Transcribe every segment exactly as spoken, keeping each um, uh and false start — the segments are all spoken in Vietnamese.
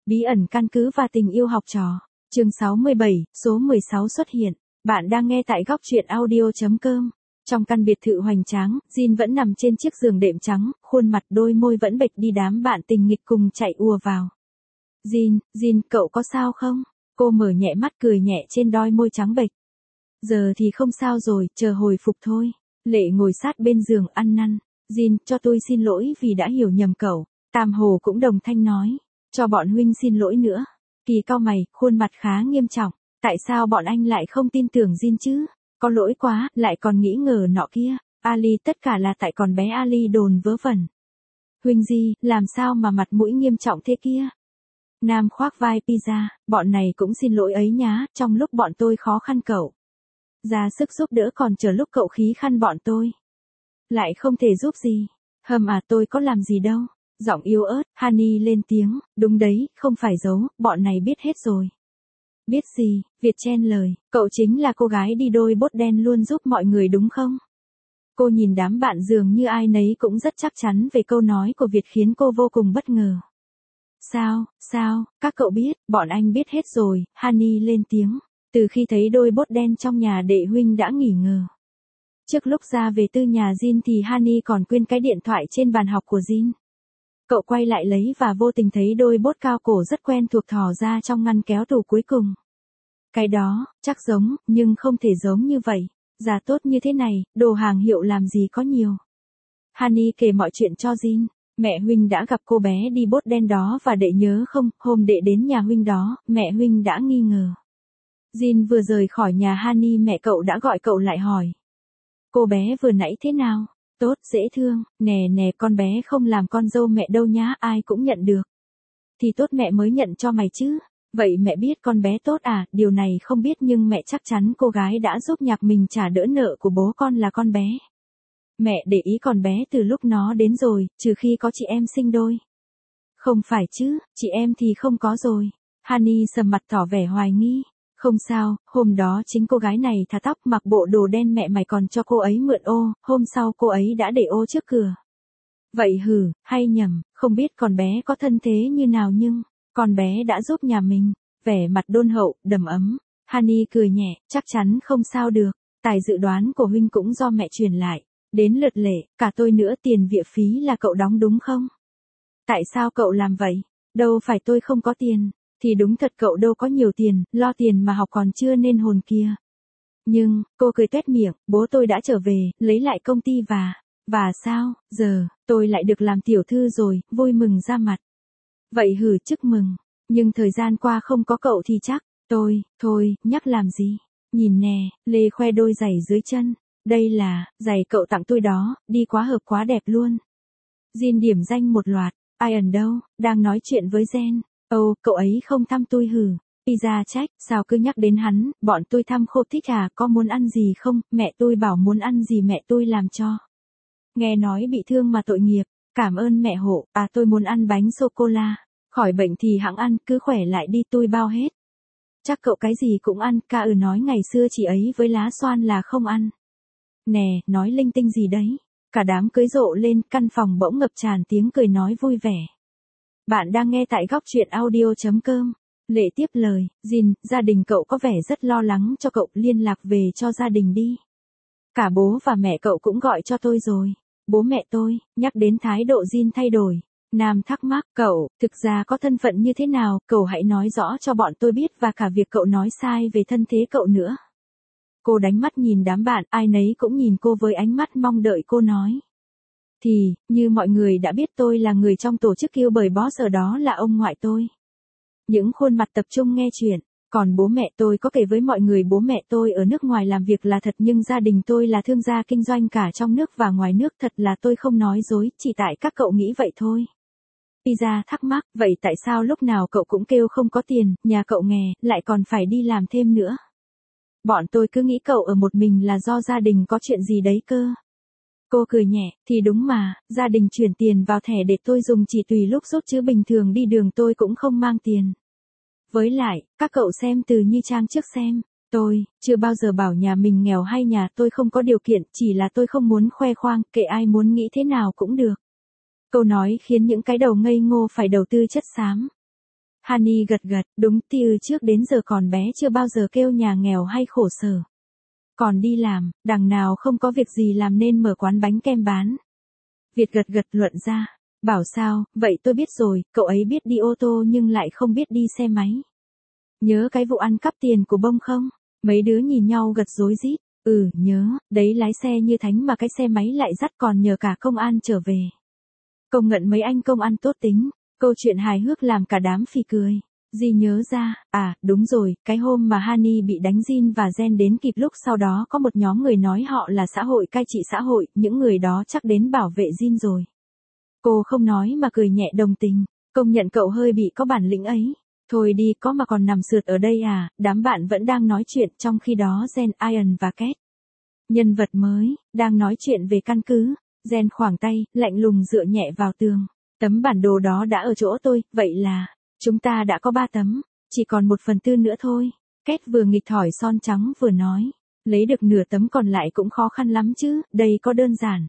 Bí ẩn căn cứ và tình yêu học trò. Chương sáu mươi bảy, số mười sáu xuất hiện. Bạn đang nghe tại góc truyện audio chấm com. Trong căn biệt thự hoành tráng, Jin vẫn nằm trên chiếc giường đệm trắng, khuôn mặt đôi môi vẫn bệch đi, đám bạn tình nghịch cùng chạy ùa vào. Jin, Jin, cậu có sao không? Cô mở nhẹ mắt cười nhẹ trên đôi môi trắng bệch. Giờ thì không sao rồi, chờ hồi phục thôi. Lệ ngồi sát bên giường ăn năn. Jin, cho tôi xin lỗi vì đã hiểu nhầm cậu. Tam Hồ cũng đồng thanh nói. Cho bọn huynh xin lỗi nữa. Kỳ cau mày, khuôn mặt khá nghiêm trọng. Tại sao bọn anh lại không tin tưởng Jin chứ? Có lỗi quá, lại còn nghĩ ngờ nọ kia. Ali, tất cả là tại con bé Ali đồn vớ vẩn. Huynh Di, làm sao mà mặt mũi nghiêm trọng thế kia? Nam khoác vai Pizza, bọn này cũng xin lỗi ấy nhá, trong lúc bọn tôi khó khăn cậu. Ra sức giúp đỡ còn chờ lúc cậu khí khăn bọn tôi. Lại không thể giúp gì. Hầm à, tôi có làm gì đâu. Giọng yếu ớt, Honey lên tiếng, đúng đấy, không phải giấu, bọn này biết hết rồi. Biết gì? Việt chen lời, cậu chính là cô gái đi đôi bốt đen luôn giúp mọi người đúng không? Cô nhìn đám bạn dường như ai nấy cũng rất chắc chắn về câu nói của Việt khiến cô vô cùng bất ngờ. Sao, sao, các cậu biết, bọn anh biết hết rồi, Honey lên tiếng. Từ khi thấy đôi bốt đen trong nhà đệ huynh đã nghỉ ngờ. Trước lúc ra về từ nhà Jin thì Honey còn quên cái điện thoại trên bàn học của Jin. Cậu quay lại lấy và vô tình thấy đôi bốt cao cổ rất quen thuộc thò ra trong ngăn kéo tủ cuối cùng. Cái đó, chắc giống, nhưng không thể giống như vậy. Giá tốt như thế này, đồ hàng hiệu làm gì có nhiều. Honey kể mọi chuyện cho Jin. Mẹ huynh đã gặp cô bé đi bốt đen đó và đệ nhớ không, hôm đệ đến nhà huynh đó, mẹ huynh đã nghi ngờ. Jin vừa rời khỏi nhà Honey mẹ cậu đã gọi cậu lại hỏi. Cô bé vừa nãy thế nào? Tốt, dễ thương, nè nè con bé không làm con dâu mẹ đâu nhá, ai cũng nhận được. Thì tốt mẹ mới nhận cho mày chứ. Vậy mẹ biết con bé tốt à, điều này không biết nhưng mẹ chắc chắn cô gái đã giúp nhạc mình trả đỡ nợ của bố con là con bé. Mẹ để ý con bé từ lúc nó đến rồi, trừ khi có chị em sinh đôi. Không phải chứ, chị em thì không có rồi. Honey sầm mặt tỏ vẻ hoài nghi. Không sao, hôm đó chính cô gái này thà tóc mặc bộ đồ đen mẹ mày còn cho cô ấy mượn ô, hôm sau cô ấy đã để ô trước cửa. Vậy hử, hay nhầm, không biết con bé có thân thế như nào nhưng, con bé đã giúp nhà mình, vẻ mặt đôn hậu, đầm ấm. Honey cười nhẹ, chắc chắn không sao được, tài dự đoán của huynh cũng do mẹ truyền lại, đến lượt Lệ, cả tôi nữa tiền viện phí là cậu đóng đúng không? Tại sao cậu làm vậy? Đâu phải tôi không có tiền. Thì đúng thật cậu đâu có nhiều tiền, lo tiền mà học còn chưa nên hồn kia. Nhưng, cô cười tuét miệng, bố tôi đã trở về, lấy lại công ty và, và sao, giờ, tôi lại được làm tiểu thư rồi, vui mừng ra mặt. Vậy hử chúc mừng, nhưng thời gian qua không có cậu thì chắc, tôi, thôi, nhắc làm gì. Nhìn nè, Lê khoe đôi giày dưới chân, đây là, giày cậu tặng tôi đó, đi quá hợp quá đẹp luôn. Jin điểm danh một loạt, ai ẩn đâu, đang nói chuyện với Jen. Ồ, oh, cậu ấy không thăm tôi hử. Pizza trách, sao cứ nhắc đến hắn, bọn tôi thăm khô thích à, có muốn ăn gì không, mẹ tôi bảo muốn ăn gì mẹ tôi làm cho. Nghe nói bị thương mà tội nghiệp, cảm ơn mẹ hộ, à tôi muốn ăn bánh sô-cô-la, khỏi bệnh thì hẵng ăn, cứ khỏe lại đi tôi bao hết. Chắc cậu cái gì cũng ăn, ca ừ nói ngày xưa chị ấy với lá xoan là không ăn. Nè, nói linh tinh gì đấy, cả đám cưới rộ lên, căn phòng bỗng ngập tràn tiếng cười nói vui vẻ. Bạn đang nghe tại góc truyện audio chấm com. Lệ tiếp lời, Jin, gia đình cậu có vẻ rất lo lắng cho cậu, liên lạc về cho gia đình đi. Cả bố và mẹ cậu cũng gọi cho tôi rồi. Bố mẹ tôi, nhắc đến thái độ Jin thay đổi. Nam thắc mắc, cậu, thực ra có thân phận như thế nào, cậu hãy nói rõ cho bọn tôi biết và cả việc cậu nói sai về thân thế cậu nữa. Cô đánh mắt nhìn đám bạn, ai nấy cũng nhìn cô với ánh mắt mong đợi cô nói. Thì, như mọi người đã biết tôi là người trong tổ chức kêu bởi boss ở đó là ông ngoại tôi. Những khuôn mặt tập trung nghe chuyện, còn bố mẹ tôi có kể với mọi người bố mẹ tôi ở nước ngoài làm việc là thật nhưng gia đình tôi là thương gia kinh doanh cả trong nước và ngoài nước thật là tôi không nói dối, chỉ tại các cậu nghĩ vậy thôi. Pizza thắc mắc, vậy tại sao lúc nào cậu cũng kêu không có tiền, nhà cậu nghèo, lại còn phải đi làm thêm nữa? Bọn tôi cứ nghĩ cậu ở một mình là do gia đình có chuyện gì đấy cơ. Cô cười nhẹ, thì đúng mà, gia đình chuyển tiền vào thẻ để tôi dùng chỉ tùy lúc rút chứ bình thường đi đường tôi cũng không mang tiền. Với lại, các cậu xem từ như trang trước xem, tôi, chưa bao giờ bảo nhà mình nghèo hay nhà tôi không có điều kiện, chỉ là tôi không muốn khoe khoang, kệ ai muốn nghĩ thế nào cũng được. Câu nói khiến những cái đầu ngây ngô phải đầu tư chất xám. Honey gật gật, đúng từ trước đến giờ còn bé chưa bao giờ kêu nhà nghèo hay khổ sở. Còn đi làm, đằng nào không có việc gì làm nên mở quán bánh kem bán. Việt gật gật luận ra, bảo sao, vậy tôi biết rồi, cậu ấy biết đi ô tô nhưng lại không biết đi xe máy. Nhớ cái vụ ăn cắp tiền của Bông không? Mấy đứa nhìn nhau gật rối rít, ừ, nhớ, đấy lái xe như thánh mà cái xe máy lại dắt còn nhờ cả công an trở về. Công nhận mấy anh công an tốt tính, câu chuyện hài hước làm cả đám phì cười. Di nhớ ra, à, đúng rồi, cái hôm mà Honey bị đánh Jin và Jen đến kịp lúc sau đó có một nhóm người nói họ là xã hội cai trị xã hội, những người đó chắc đến bảo vệ Jin rồi. Cô không nói mà cười nhẹ đồng tình, công nhận cậu hơi bị có bản lĩnh ấy. Thôi đi, có mà còn nằm sượt ở đây à, đám bạn vẫn đang nói chuyện trong khi đó Jen, Ian và Kate. Nhân vật mới, đang nói chuyện về căn cứ, Jen khoảng tay, lạnh lùng dựa nhẹ vào tường. Tấm bản đồ đó đã ở chỗ tôi, vậy là... Chúng ta đã có ba tấm, chỉ còn một phần tư nữa thôi. Kết vừa nghịch thỏi son trắng vừa nói. Lấy được nửa tấm còn lại cũng khó khăn lắm chứ, đây có đơn giản.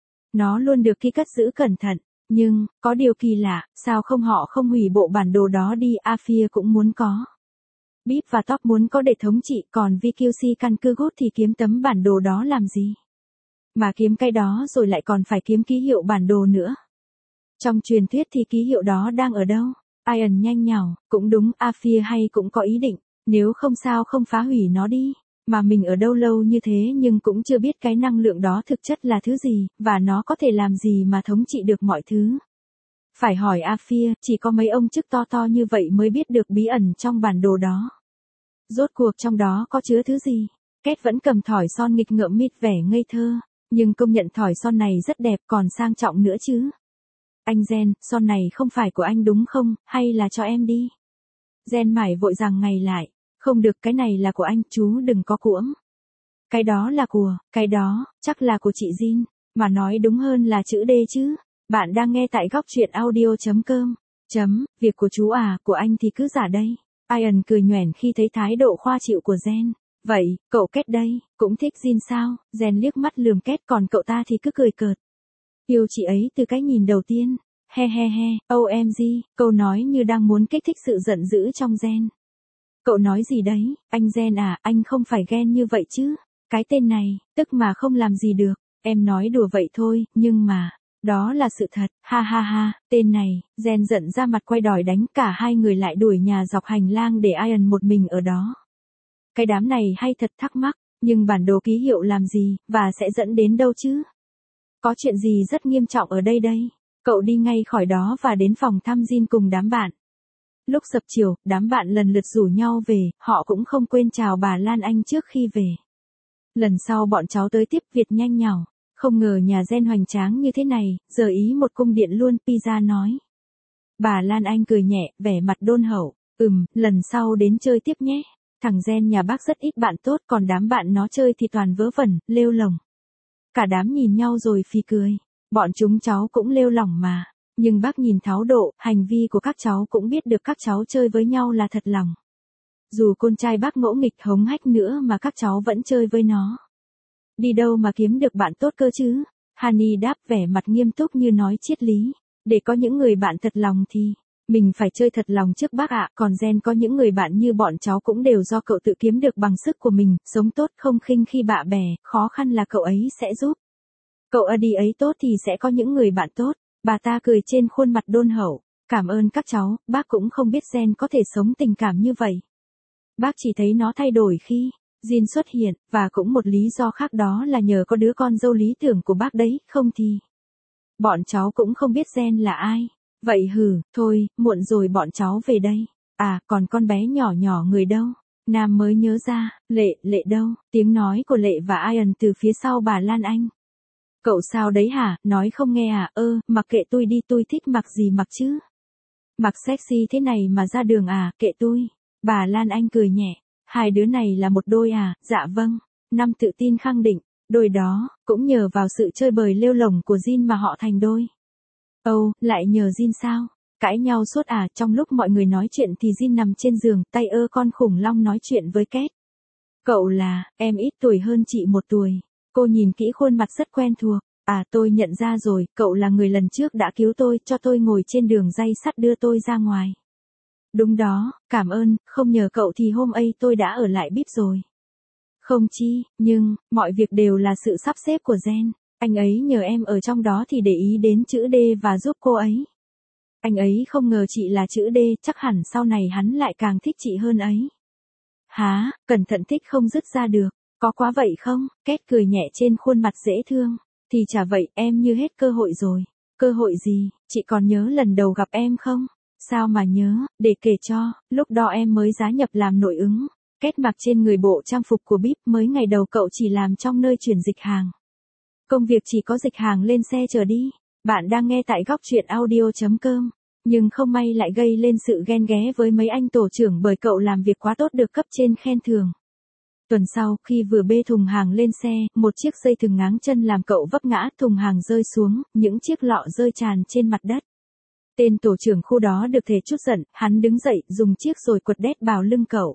Nó luôn được Ki cất giữ cẩn thận, nhưng, có điều kỳ lạ, sao không họ không hủy bộ bản đồ đó đi, Afia cũng muốn có. Bip và Top muốn có để thống trị, còn vê quy xê căn cứ gốt thì kiếm tấm bản đồ đó làm gì? Mà kiếm cái đó rồi lại còn phải kiếm ký hiệu bản đồ nữa. Trong truyền thuyết thì ký hiệu đó đang ở đâu? Ian nhanh nhảu, cũng đúng, Afia hay cũng có ý định, nếu không sao không phá hủy nó đi, mà mình ở đâu lâu như thế nhưng cũng chưa biết cái năng lượng đó thực chất là thứ gì, và nó có thể làm gì mà thống trị được mọi thứ. Phải hỏi Afia, chỉ có mấy ông chức to to như vậy mới biết được bí ẩn trong bản đồ đó. Rốt cuộc trong đó có chứa thứ gì? Kết vẫn cầm thỏi son nghịch ngợm mịt vẻ ngây thơ, nhưng công nhận thỏi son này rất đẹp còn sang trọng nữa chứ. Anh Jen, son này không phải của anh đúng không, hay là cho em đi? Jen mải vội rằng ngày lại, không được, cái này là của anh, chú đừng có cuỗng. Cái đó là của, cái đó, chắc là của chị Jin, mà nói đúng hơn là chữ D chứ. Bạn đang nghe tại góc truyện audio chấm com. Chấm, việc của chú à, của anh thì cứ giả đây. Ian cười nhoẻn khi thấy thái độ khoa chịu của Jen. Vậy, cậu Kết đây, cũng thích Jin sao? Jen liếc mắt lườm Kết, còn cậu ta thì cứ cười cợt. Yêu chị ấy từ cái nhìn đầu tiên. He he he, ô em giê, câu nói như đang muốn kích thích sự giận dữ trong Jen. Cậu nói gì đấy, anh Jen à, anh không phải ghen như vậy chứ. Cái tên này, tức mà không làm gì được. Em nói đùa vậy thôi, nhưng mà, đó là sự thật, ha ha ha, tên này, Jen giận ra mặt quay đòi đánh, cả hai người lại đuổi nhà dọc hành lang để Ian một mình ở đó. Cái đám này hay thật thắc mắc, nhưng bản đồ ký hiệu làm gì, và sẽ dẫn đến đâu chứ? Có chuyện gì rất nghiêm trọng ở đây đây? Cậu đi ngay khỏi đó và đến phòng thăm Jin cùng đám bạn. Lúc sập chiều, đám bạn lần lượt rủ nhau về, họ cũng không quên chào bà Lan Anh trước khi về. Lần sau bọn cháu tới tiếp, Việt nhanh nhảu. Không ngờ nhà Jen hoành tráng như thế này, giờ ý một cung điện luôn, Pizza nói. Bà Lan Anh cười nhẹ, vẻ mặt đôn hậu, ừm, lần sau đến chơi tiếp nhé. Thằng Jen nhà bác rất ít bạn tốt, còn đám bạn nó chơi thì toàn vớ vẩn, lêu lồng. Cả đám nhìn nhau rồi phì cười. Bọn chúng cháu cũng lêu lỏng mà. Nhưng bác nhìn tháo độ, hành vi của các cháu cũng biết được các cháu chơi với nhau là thật lòng. Dù con trai bác ngỗ nghịch hống hách nữa mà các cháu vẫn chơi với nó. Đi đâu mà kiếm được bạn tốt cơ chứ? Honey đáp vẻ mặt nghiêm túc như nói triết lý. Để có những người bạn thật lòng thì, mình phải chơi thật lòng trước bác ạ. Còn Jen có những người bạn như bọn cháu cũng đều do cậu tự kiếm được bằng sức của mình, sống tốt không khinh khi bạ bè, khó khăn là cậu ấy sẽ giúp. Cậu ở đi ấy tốt thì sẽ có những người bạn tốt. Bà ta cười trên khuôn mặt đôn hậu. Cảm ơn các cháu, bác cũng không biết Jen có thể sống tình cảm như vậy. Bác chỉ thấy nó thay đổi khi Jin xuất hiện, và cũng một lý do khác đó là nhờ có đứa con dâu lý tưởng của bác đấy, không thì bọn cháu cũng không biết Jen là ai. Vậy hừ, thôi, muộn rồi bọn cháu về đây. À, còn con bé nhỏ nhỏ người đâu? Nam mới nhớ ra, Lệ, Lệ đâu? Tiếng nói của Lệ và Ian từ phía sau bà Lan Anh. Cậu sao đấy hả, nói không nghe à, ơ, mặc kệ tôi đi, tôi thích mặc gì mặc chứ. Mặc sexy thế này mà ra đường à, kệ tôi. Bà Lan Anh cười nhẹ, hai đứa này là một đôi à, dạ vâng. Năm tự tin khẳng định, đôi đó, cũng nhờ vào sự chơi bời lêu lổng của Jin mà họ thành đôi. Âu, oh, lại nhờ Jin sao? Cãi nhau suốt à, trong lúc mọi người nói chuyện thì Jin nằm trên giường, tay ơ con khủng long nói chuyện với Kate. Cậu là, em ít tuổi hơn chị một tuổi. Cô nhìn kỹ khuôn mặt rất quen thuộc. À, tôi nhận ra rồi, cậu là người lần trước đã cứu tôi, cho tôi ngồi trên đường ray sắt đưa tôi ra ngoài. Đúng đó, cảm ơn, không nhờ cậu thì hôm ấy tôi đã ở lại bíp rồi. Không chi, nhưng, mọi việc đều là sự sắp xếp của Gen. Anh ấy nhờ em ở trong đó thì để ý đến chữ D và giúp cô ấy. Anh ấy không ngờ chị là chữ D, chắc hẳn sau này hắn lại càng thích chị hơn ấy. Há, cẩn thận thích không dứt ra được, có quá vậy không? Két cười nhẹ trên khuôn mặt dễ thương. Thì chả vậy, em như hết cơ hội rồi. Cơ hội gì, chị còn nhớ lần đầu gặp em không? Sao mà nhớ, để kể cho, lúc đó em mới giá nhập làm nội ứng. Két mặc trên người bộ trang phục của bíp, mới ngày đầu cậu chỉ làm trong nơi chuyển dịch hàng. Công việc chỉ có dịch hàng lên xe chờ đi. Bạn đang nghe tại góc truyện audio.com. Nhưng không may lại gây lên sự ghen ghé với mấy anh tổ trưởng bởi cậu làm việc quá tốt được cấp trên khen thưởng. Tuần sau, khi vừa bê thùng hàng lên xe, một chiếc dây thừng ngáng chân làm cậu vấp ngã, thùng hàng rơi xuống, những chiếc lọ rơi tràn trên mặt đất. Tên tổ trưởng khu đó được thể chút giận, hắn đứng dậy, dùng chiếc rồi quật đét vào lưng cậu.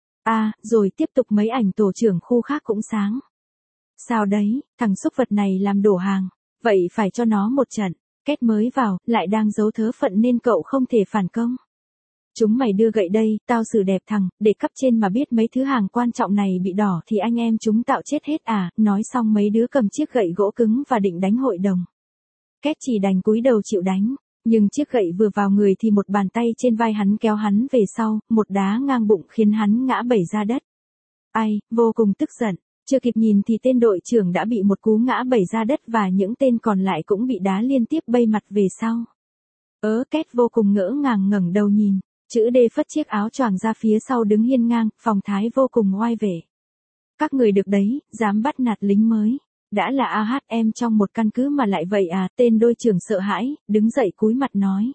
À, rồi tiếp tục mấy ảnh tổ trưởng khu khác cũng sáng. Sao đấy, thằng xúc vật này làm đổ hàng, vậy phải cho nó một trận. Két mới vào, lại đang giấu thớ phận nên cậu không thể phản công. Chúng mày đưa gậy đây, tao xử đẹp thằng, để cấp trên mà biết mấy thứ hàng quan trọng này bị đỏ thì anh em chúng tạo chết hết à, nói xong mấy đứa cầm chiếc gậy gỗ cứng và định đánh hội đồng. Két chỉ đành cúi đầu chịu đánh, nhưng chiếc gậy vừa vào người thì một bàn tay trên vai hắn kéo hắn về sau, một đá ngang bụng khiến hắn ngã bẩy ra đất. Ai, vô cùng tức giận. Chưa kịp nhìn thì tên đội trưởng đã bị một cú ngã bẩy ra đất và những tên còn lại cũng bị đá liên tiếp bay mặt về sau. Ớ, Két vô cùng ngỡ ngàng ngẩng đầu nhìn, chữ D phất chiếc áo choàng ra phía sau đứng hiên ngang, phong thái vô cùng oai vệ. Các người được đấy, dám bắt nạt lính mới. Đã là a hát em trong một căn cứ mà lại vậy à, tên đội trưởng sợ hãi, đứng dậy cúi mặt nói.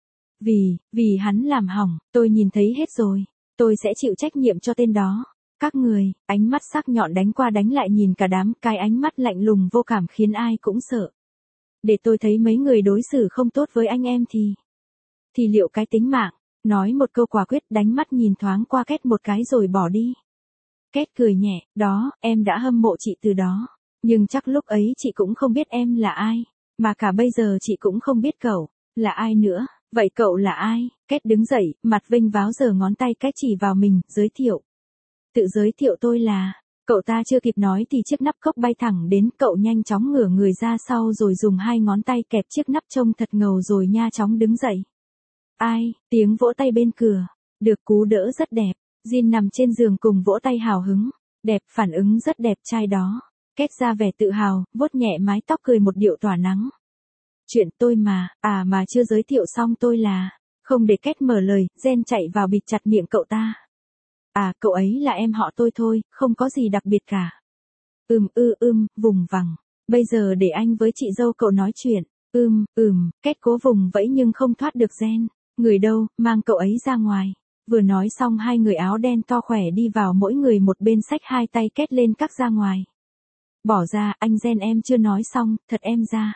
Vì, vì hắn làm hỏng, tôi nhìn thấy hết rồi, tôi sẽ chịu trách nhiệm cho tên đó. Các người, ánh mắt sắc nhọn đánh qua đánh lại nhìn cả đám, cái ánh mắt lạnh lùng vô cảm khiến ai cũng sợ. Để tôi thấy mấy người đối xử không tốt với anh em thì... Thì liệu cái tính mạng, nói một câu quả quyết đánh mắt nhìn thoáng qua Két một cái rồi bỏ đi. Két cười nhẹ, đó, em đã hâm mộ chị từ đó. Nhưng chắc lúc ấy chị cũng không biết em là ai. Mà cả bây giờ chị cũng không biết cậu, là ai nữa. Vậy cậu là ai? Két đứng dậy, mặt vênh váo giở ngón tay cái chỉ vào mình, giới thiệu. Tự giới thiệu tôi là, cậu ta chưa kịp nói thì chiếc nắp cốc bay thẳng đến, cậu nhanh chóng ngửa người ra sau rồi dùng hai ngón tay kẹp chiếc nắp trông thật ngầu rồi nha chóng đứng dậy. Ai, tiếng vỗ tay bên cửa, được cú đỡ rất đẹp, Jin nằm trên giường cùng vỗ tay hào hứng, đẹp, phản ứng rất đẹp trai đó. Két ra vẻ tự hào, vuốt nhẹ mái tóc cười một điệu tỏa nắng. Chuyện tôi mà, à mà chưa giới thiệu xong tôi là, không để Két mở lời, Gen chạy vào bịt chặt miệng cậu ta. À, cậu ấy là em họ tôi thôi, không có gì đặc biệt cả. Ừm ư ưm, vùng vằng. Bây giờ để anh với chị dâu cậu nói chuyện. Ừm, ừm, Két cố vùng vẫy nhưng không thoát được Gen. Người đâu, mang cậu ấy ra ngoài. Vừa nói xong hai người áo đen to khỏe đi vào mỗi người một bên xách hai tay Két lên cắc ra ngoài. Bỏ ra, anh Gen em chưa nói xong, thật em ra.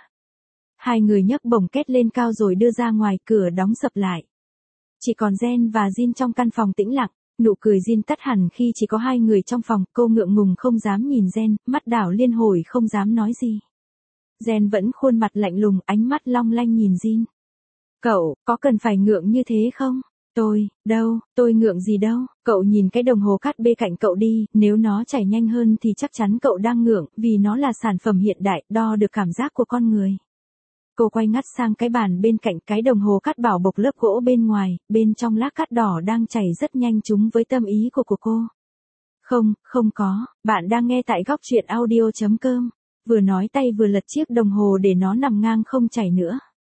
Hai người nhấc bổng Két lên cao rồi đưa ra ngoài, cửa đóng sập lại. Chỉ còn Gen và Jin trong căn phòng tĩnh lặng. Nụ cười Jin tắt hẳn khi chỉ có hai người trong phòng, cô ngượng ngùng không dám nhìn Gen, mắt đảo liên hồi không dám nói gì. Gen vẫn khuôn mặt lạnh lùng, ánh mắt long lanh nhìn Jin. Cậu, có cần phải ngượng như thế không? Tôi, đâu, tôi ngượng gì đâu, cậu nhìn cái đồng hồ cát bê cạnh cậu đi, nếu nó chảy nhanh hơn thì chắc chắn cậu đang ngượng, vì nó là sản phẩm hiện đại, đo được cảm giác của con người. Cô quay ngắt sang cái bàn bên cạnh, cái đồng hồ cát bảo bọc lớp gỗ bên ngoài, bên trong lát cát đỏ đang chảy rất nhanh trúng với tâm ý của của cô. Không, không có, bạn đang nghe tại góc truyện audio.com. Vừa nói tay vừa lật chiếc đồng hồ để nó nằm ngang không chảy nữa.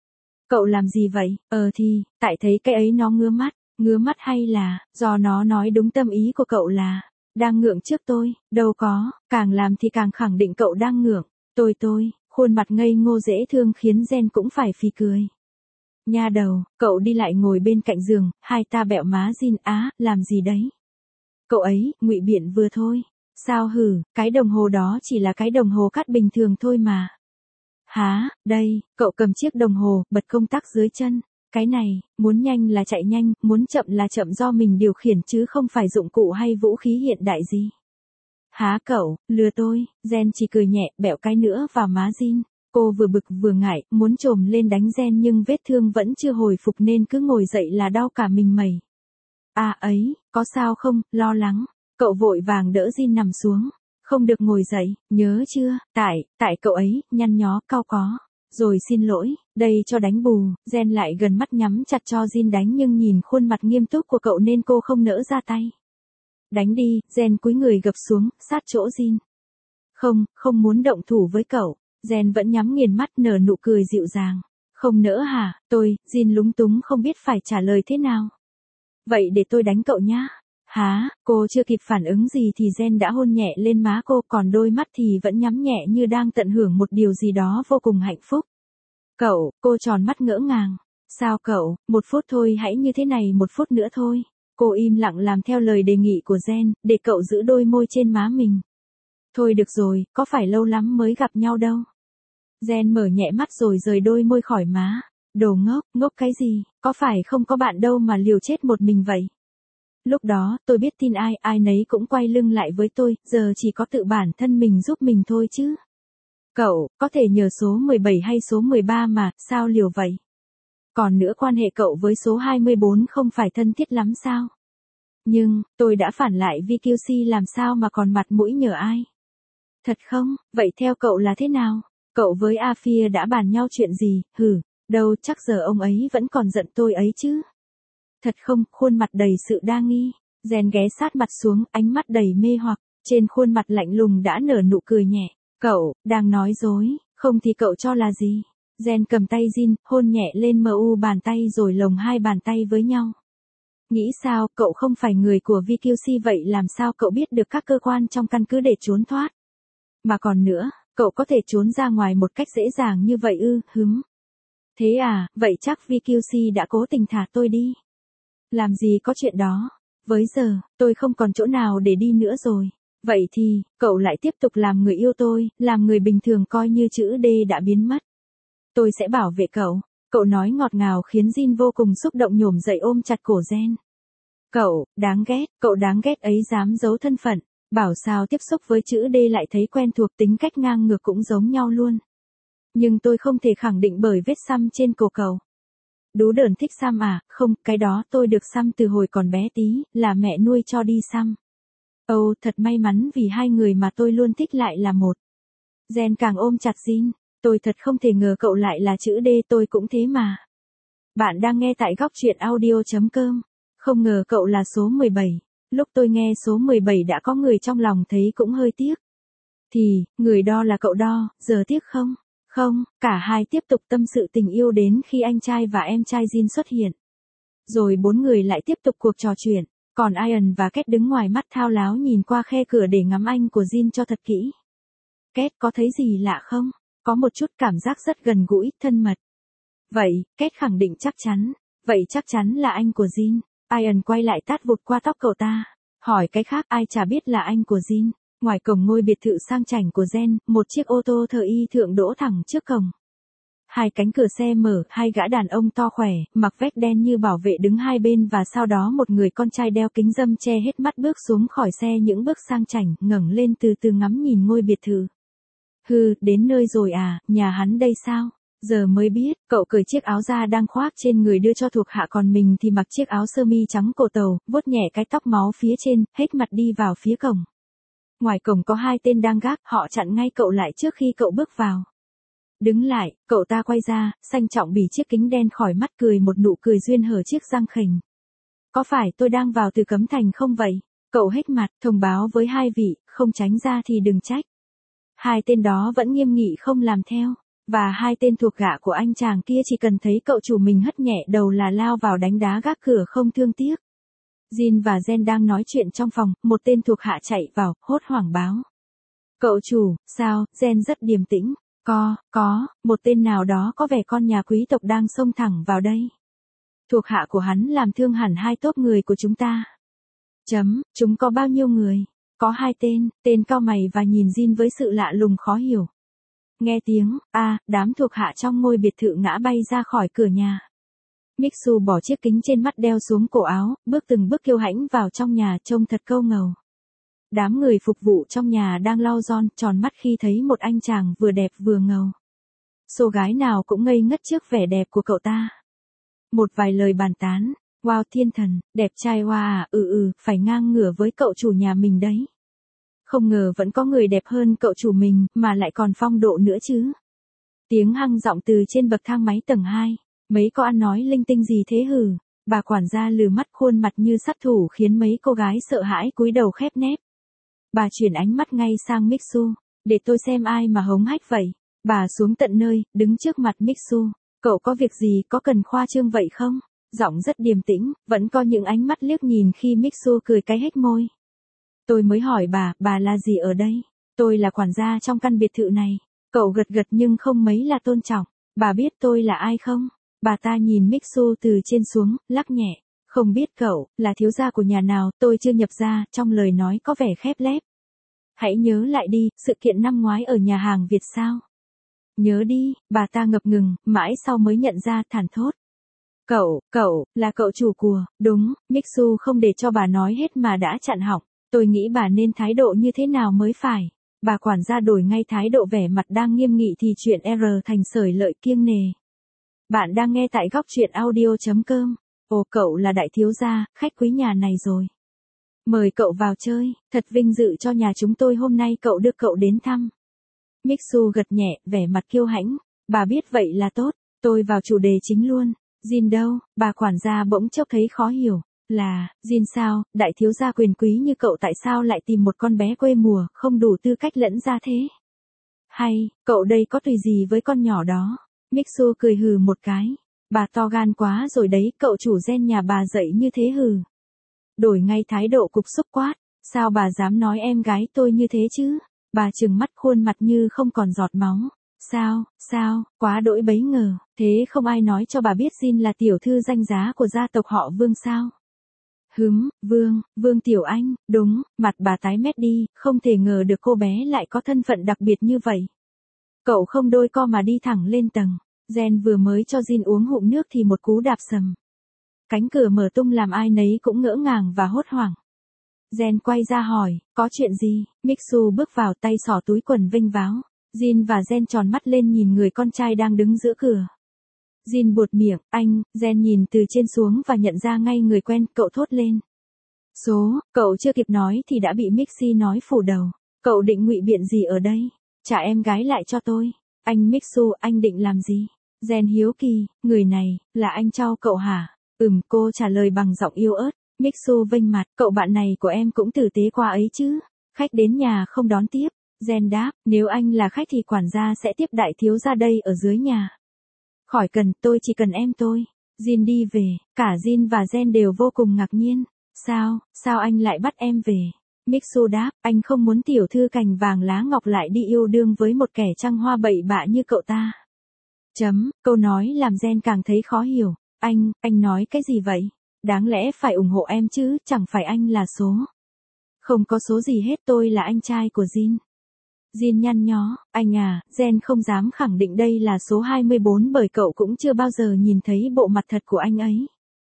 Cậu làm gì vậy? Ờ thì, tại thấy cái ấy nó ngứa mắt, ngứa mắt hay là, do nó nói đúng tâm ý của cậu là, đang ngượng trước tôi, đâu có, càng làm thì càng khẳng định cậu đang ngượng, tôi tôi. Khuôn mặt ngây ngô dễ thương khiến Gen cũng phải phì cười. Nha đầu, cậu đi lại ngồi bên cạnh giường, hai ta bẹo má Jin. Á, làm gì đấy? Cậu ấy, ngụy biện vừa thôi. Sao hử, cái đồng hồ đó chỉ là cái đồng hồ cát bình thường thôi mà. Hả, đây, cậu cầm chiếc đồng hồ, bật công tắc dưới chân. Cái này, muốn nhanh là chạy nhanh, muốn chậm là chậm do mình điều khiển chứ không phải dụng cụ hay vũ khí hiện đại gì. Há cậu, lừa tôi, Gen chỉ cười nhẹ, bẹo cái nữa vào má Jin. Cô vừa bực vừa ngại, muốn trồm lên đánh Gen nhưng vết thương vẫn chưa hồi phục nên cứ ngồi dậy là đau cả mình mẩy. À ấy, có sao không, lo lắng. Cậu vội vàng đỡ Jin nằm xuống. Không được ngồi dậy, nhớ chưa, tại, tại cậu ấy, nhăn nhó, cau có. Rồi xin lỗi, đây cho đánh bù, Jen lại gần mắt nhắm chặt cho Jin đánh nhưng nhìn khuôn mặt nghiêm túc của cậu nên cô không nỡ ra tay. Đánh đi, Jen cúi người gập xuống, sát chỗ Jin. Không, không muốn động thủ với cậu. Jen vẫn nhắm nghiền mắt nở nụ cười dịu dàng. Không nỡ hả, tôi, Jin lúng túng không biết phải trả lời thế nào. Vậy để tôi đánh cậu nhá. Hả, cô chưa kịp phản ứng gì thì Jen đã hôn nhẹ lên má cô, còn đôi mắt thì vẫn nhắm nhẹ như đang tận hưởng một điều gì đó vô cùng hạnh phúc. Cậu, cô tròn mắt ngỡ ngàng. Sao cậu, một phút thôi hãy như thế này một phút nữa thôi. Cô im lặng làm theo lời đề nghị của Jen, để cậu giữ đôi môi trên má mình. Thôi được rồi, có phải lâu lắm mới gặp nhau đâu. Jen mở nhẹ mắt rồi rời đôi môi khỏi má. Đồ ngốc, ngốc cái gì, có phải không có bạn đâu mà liều chết một mình vậy. Lúc đó, tôi biết tin ai, ai nấy cũng quay lưng lại với tôi, giờ chỉ có tự bản thân mình giúp mình thôi chứ. Cậu, có thể nhờ số mười bảy hay số mười ba mà, sao liều vậy? Còn nữa quan hệ cậu với số hai mươi bốn không phải thân thiết lắm sao? Nhưng, tôi đã phản lại vê quy xê làm sao mà còn mặt mũi nhờ ai? Thật không, vậy theo cậu là thế nào? Cậu với Afia đã bàn nhau chuyện gì, hử, đâu chắc giờ ông ấy vẫn còn giận tôi ấy chứ. Thật không, khuôn mặt đầy sự đa nghi. Jen ghé sát mặt xuống, ánh mắt đầy mê hoặc, trên khuôn mặt lạnh lùng đã nở nụ cười nhẹ. Cậu, đang nói dối, không thì cậu cho là gì? Jen cầm tay Jin, hôn nhẹ lên mu bàn tay rồi lồng hai bàn tay với nhau. Nghĩ sao, cậu không phải người của vê quy xê vậy làm sao cậu biết được các cơ quan trong căn cứ để trốn thoát? Mà còn nữa, cậu có thể trốn ra ngoài một cách dễ dàng như vậy ư, hứm. Thế à, vậy chắc vê quy xê đã cố tình thả tôi đi. Làm gì có chuyện đó. Với giờ, tôi không còn chỗ nào để đi nữa rồi. Vậy thì, cậu lại tiếp tục làm người yêu tôi, làm người bình thường coi như chữ D đã biến mất. Tôi sẽ bảo vệ cậu. Cậu nói ngọt ngào khiến Jin vô cùng xúc động nhổm dậy ôm chặt cổ Jen. Cậu, đáng ghét, cậu đáng ghét ấy dám giấu thân phận. Bảo sao tiếp xúc với chữ D lại thấy quen thuộc, tính cách ngang ngược cũng giống nhau luôn. Nhưng tôi không thể khẳng định bởi vết xăm trên cổ cậu. Đú đờn thích xăm à, không, cái đó tôi được xăm từ hồi còn bé tí, là mẹ nuôi cho đi xăm. Ồ, oh, thật may mắn vì hai người mà tôi luôn thích lại là một. Jen càng ôm chặt Jin, tôi thật không thể ngờ cậu lại là chữ D, tôi cũng thế mà. Bạn đang nghe tại góc truyện audio chấm com, không ngờ cậu là số mười bảy, lúc tôi nghe số mười bảy đã có người trong lòng thấy cũng hơi tiếc. Thì, người đo là cậu đo, giờ tiếc không? Không, cả hai tiếp tục tâm sự tình yêu đến khi anh trai và em trai Jin xuất hiện. Rồi bốn người lại tiếp tục cuộc trò chuyện, còn Ian và Kết đứng ngoài mắt thao láo nhìn qua khe cửa để ngắm anh của Jin cho thật kỹ. Kết có thấy gì lạ không? Có một chút cảm giác rất gần gũi, thân mật. Vậy, Kết khẳng định chắc chắn. Vậy chắc chắn là anh của Jin. Ian quay lại tát vụt qua tóc cậu ta. Hỏi cái khác ai chả biết là anh của Jin. Ngoài cổng ngôi biệt thự sang chảnh của Jen, một chiếc ô tô thờ y thượng đỗ thẳng trước cổng. Hai cánh cửa xe mở, hai gã đàn ông to khỏe, mặc vest đen như bảo vệ đứng hai bên và sau đó một người con trai đeo kính râm che hết mắt bước xuống khỏi xe những bước sang chảnh, ngẩng lên từ từ ngắm nhìn ngôi biệt thự. Hừ, đến nơi rồi à, nhà hắn đây sao? Giờ mới biết, cậu cởi chiếc áo da đang khoác trên người đưa cho thuộc hạ còn mình thì mặc chiếc áo sơ mi trắng cổ tàu, vuốt nhẹ cái tóc máu phía trên, hết mặt đi vào phía cổng. Ngoài cổng có hai tên đang gác, họ chặn ngay cậu lại trước khi cậu bước vào. Đứng lại, cậu ta quay ra, sang trọng bỉ chiếc kính đen khỏi mắt cười một nụ cười duyên hở chiếc răng khểnh. Có phải tôi đang vào từ Cấm Thành không vậy? Cậu hết mặt, thông báo với hai vị, không tránh ra thì đừng trách. Hai tên đó vẫn nghiêm nghị không làm theo, và hai tên thuộc hạ của anh chàng kia chỉ cần thấy cậu chủ mình hất nhẹ đầu là lao vào đánh đá gác cửa không thương tiếc. Jin và Jen đang nói chuyện trong phòng, một tên thuộc hạ chạy vào, hốt hoảng báo. Cậu chủ, sao, Jen rất điềm tĩnh. Có, có, một tên nào đó có vẻ con nhà quý tộc đang xông thẳng vào đây. Thuộc hạ của hắn làm thương hẳn hai tốp người của chúng ta. Chấm, chúng có bao nhiêu người? Có hai tên, tên cau mày và nhìn Jin với sự lạ lùng khó hiểu. Nghe tiếng, a, à, đám thuộc hạ trong ngôi biệt thự ngã bay ra khỏi cửa nhà. Mixu bỏ chiếc kính trên mắt đeo xuống cổ áo, bước từng bước kiêu hãnh vào trong nhà trông thật câu ngầu. Đám người phục vụ trong nhà đang lau ron tròn mắt khi thấy một anh chàng vừa đẹp vừa ngầu. Số gái nào cũng ngây ngất trước vẻ đẹp của cậu ta. Một vài lời bàn tán, Wow thiên thần, đẹp trai wow à, ừ ừ, phải ngang ngửa với cậu chủ nhà mình đấy. Không ngờ vẫn có người đẹp hơn cậu chủ mình, mà lại còn phong độ nữa chứ. Tiếng hăng giọng từ trên bậc thang máy tầng hai. Mấy có ăn nói linh tinh gì thế hử? Bà quản gia lừ mắt khuôn mặt như sát thủ khiến mấy cô gái sợ hãi cúi đầu khép nép. Bà chuyển ánh mắt ngay sang Mixu. Để tôi xem ai mà hống hách vậy. Bà xuống tận nơi, đứng trước mặt Mixu. Cậu có việc gì có cần khoa trương vậy không? Giọng rất điềm tĩnh, vẫn có những ánh mắt liếc nhìn khi Mixu cười cái hết môi. Tôi mới hỏi bà, bà là gì ở đây? Tôi là quản gia trong căn biệt thự này. Cậu gật gật nhưng không mấy là tôn trọng. Bà biết tôi là ai không? Bà ta nhìn Mixu từ trên xuống, lắc nhẹ. Không biết cậu, là thiếu gia của nhà nào, tôi chưa nhập gia, trong lời nói có vẻ khép lép. Hãy nhớ lại đi, sự kiện năm ngoái ở nhà hàng Việt sao? Nhớ đi, bà ta ngập ngừng, mãi sau mới nhận ra thản thốt. Cậu, cậu, là cậu chủ của, đúng, Mixu không để cho bà nói hết mà đã chặn họng. Tôi nghĩ bà nên thái độ như thế nào mới phải. Bà quản gia đổi ngay thái độ vẻ mặt đang nghiêm nghị thì chuyện R thành sởi lợi kiêng nề. Bạn đang nghe tại góc truyện audio.com. Ồ cậu là đại thiếu gia, khách quý nhà này rồi. Mời cậu vào chơi, thật vinh dự cho nhà chúng tôi hôm nay cậu đưa cậu đến thăm. Mixu gật nhẹ, vẻ mặt kiêu hãnh. Bà biết vậy là tốt, tôi vào chủ đề chính luôn. Jin đâu? Bà quản gia bỗng chốc thấy khó hiểu. Là, Jin sao, đại thiếu gia quyền quý như cậu tại sao lại tìm một con bé quê mùa, không đủ tư cách lẫn ra thế? Hay, cậu đây có tùy gì với con nhỏ đó? Mixu cười hừ một cái. Bà to gan quá rồi đấy, cậu chủ gen nhà bà dậy như thế hừ. Đổi ngay thái độ cục xúc quát. Sao bà dám nói em gái tôi như thế chứ? Bà trừng mắt khuôn mặt như không còn giọt máu. Sao, sao, quá đỗi bấy ngờ, thế không ai nói cho bà biết Jin là tiểu thư danh giá của gia tộc họ Vương sao? Hứm, Vương, Vương Tiểu Anh, đúng, mặt bà tái mét đi, không thể ngờ được cô bé lại có thân phận đặc biệt như vậy. Cậu không đôi co mà đi thẳng lên tầng, Gen vừa mới cho Jin uống hụm nước thì một cú đạp sầm. Cánh cửa mở tung làm ai nấy cũng ngỡ ngàng và hốt hoảng. Gen quay ra hỏi, có chuyện gì? Mixu bước vào tay xỏ túi quần vênh váo. Jin và Gen tròn mắt lên nhìn người con trai đang đứng giữa cửa. Jin buột miệng, anh, Gen nhìn từ trên xuống và nhận ra ngay người quen, cậu thốt lên. Số, cậu chưa kịp nói thì đã bị Mixi nói phủ đầu. Cậu định ngụy biện gì ở đây? Trả em gái lại cho tôi. Anh Mixu, anh định làm gì? Gen hiếu kỳ, người này, là anh Trao cậu hả? Ừm, cô trả lời bằng giọng yếu ớt. Mixu vênh mặt, cậu bạn này của em cũng tử tế qua ấy chứ. Khách đến nhà không đón tiếp. Gen đáp, nếu anh là khách thì quản gia sẽ tiếp đại thiếu gia đây ở dưới nhà. Khỏi cần, tôi chỉ cần em tôi. Jin đi về, cả Jin và Gen đều vô cùng ngạc nhiên. Sao, sao anh lại bắt em về? Mixu đáp, anh không muốn tiểu thư cành vàng lá ngọc lại đi yêu đương với một kẻ trăng hoa bậy bạ như cậu ta. Chấm, câu nói làm Gen càng thấy khó hiểu. Anh, anh nói cái gì vậy? Đáng lẽ phải ủng hộ em chứ, chẳng phải anh là số. Không có số gì hết, tôi là anh trai của Jin. Jin nhăn nhó, anh à, Gen không dám khẳng định đây là số hai mươi bốn bởi cậu cũng chưa bao giờ nhìn thấy bộ mặt thật của anh ấy.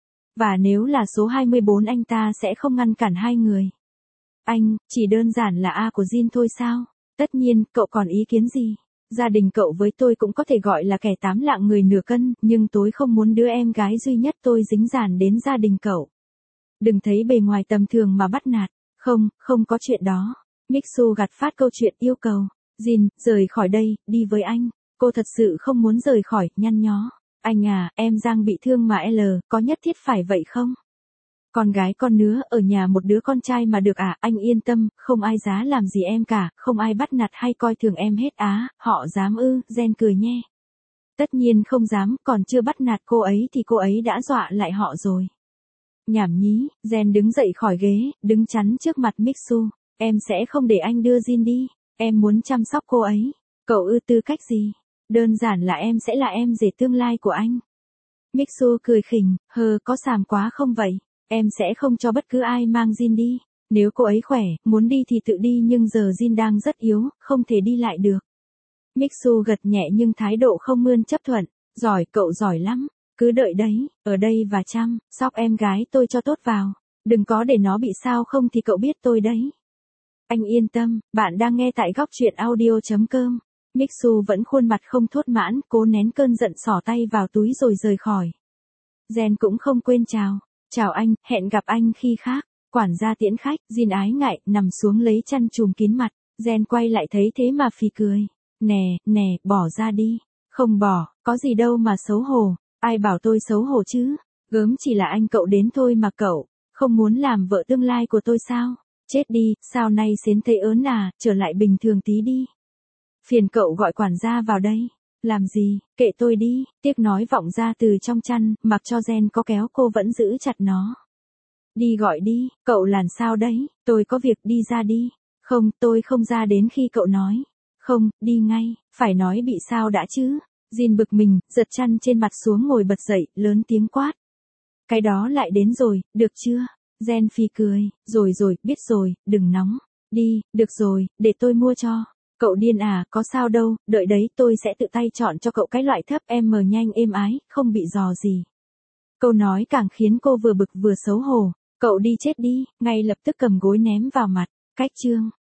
Và nếu là số hai mươi bốn anh ta sẽ không ngăn cản hai người. Anh, chỉ đơn giản là A của Jin thôi sao? Tất nhiên, cậu còn ý kiến gì? Gia đình cậu với tôi cũng có thể gọi là kẻ tám lạng người nửa cân, nhưng tôi không muốn đứa em gái duy nhất tôi dính dàn đến gia đình cậu. Đừng thấy bề ngoài tầm thường mà bắt nạt. Không, không có chuyện đó. Mixu gạt phát câu chuyện yêu cầu. Jin, rời khỏi đây, đi với anh. Cô thật sự không muốn rời khỏi, nhăn nhó. Anh à, em Giang bị thương mà L, có nhất thiết phải vậy không? Con gái con nứa, ở nhà một đứa con trai mà được à, anh yên tâm, không ai dám làm gì em cả, không ai bắt nạt hay coi thường em hết á, họ dám ư, Gen cười nhe. Tất nhiên không dám, còn chưa bắt nạt cô ấy thì cô ấy đã dọa lại họ rồi. Nhảm nhí, Gen đứng dậy khỏi ghế, đứng chắn trước mặt Mixu. Em sẽ không để anh đưa Jin đi, em muốn chăm sóc cô ấy. Cậu ư tư cách gì? Đơn giản là em sẽ là em rể tương lai của anh. Mixu cười khỉnh, hờ có xàm quá không vậy? Em sẽ không cho bất cứ ai mang Jin đi. Nếu cô ấy khỏe, muốn đi thì tự đi nhưng giờ Jin đang rất yếu, không thể đi lại được. Mixu gật nhẹ nhưng thái độ không mươn chấp thuận. Giỏi, cậu giỏi lắm. Cứ đợi đấy, ở đây và chăm sóc em gái tôi cho tốt vào. Đừng có để nó bị sao không thì cậu biết tôi đấy. Anh yên tâm, bạn đang nghe tại góc truyện audio.com. Mixu vẫn khuôn mặt không thốt mãn, cố nén cơn giận xỏ tay vào túi rồi rời khỏi. Gen cũng không quên chào. Chào anh, hẹn gặp anh khi khác. Quản gia tiễn khách, Jin ái ngại, nằm xuống lấy chăn trùm kín mặt. Jen quay lại thấy thế mà phì cười. Nè, nè, bỏ ra đi. Không bỏ, có gì đâu mà xấu hổ. Ai bảo tôi xấu hổ chứ? Gớm chỉ là anh cậu đến thôi mà cậu. Không muốn làm vợ tương lai của tôi sao? Chết đi, sao nay xến thấy ớn à, trở lại bình thường tí đi. Phiền cậu gọi quản gia vào đây. Làm gì, kệ tôi đi, tiếc nói vọng ra từ trong chăn, mặc cho Jen có kéo cô vẫn giữ chặt nó. Đi gọi đi, cậu làm sao đấy, tôi có việc đi ra đi. Không, tôi không ra đến khi cậu nói. Không, đi ngay, phải nói bị sao đã chứ. Jin bực mình, giật chăn trên mặt xuống ngồi bật dậy, lớn tiếng quát. Cái đó lại đến rồi, được chưa? Jen phì cười, rồi rồi, biết rồi, đừng nóng. Đi, được rồi, để tôi mua cho. Cậu điên à, có sao đâu, đợi đấy tôi sẽ tự tay chọn cho cậu cái loại thấp em mờ nhanh êm ái, không bị dò gì. Câu nói càng khiến cô vừa bực vừa xấu hổ. Cậu đi chết đi, ngay lập tức cầm gối ném vào mặt. Cách chương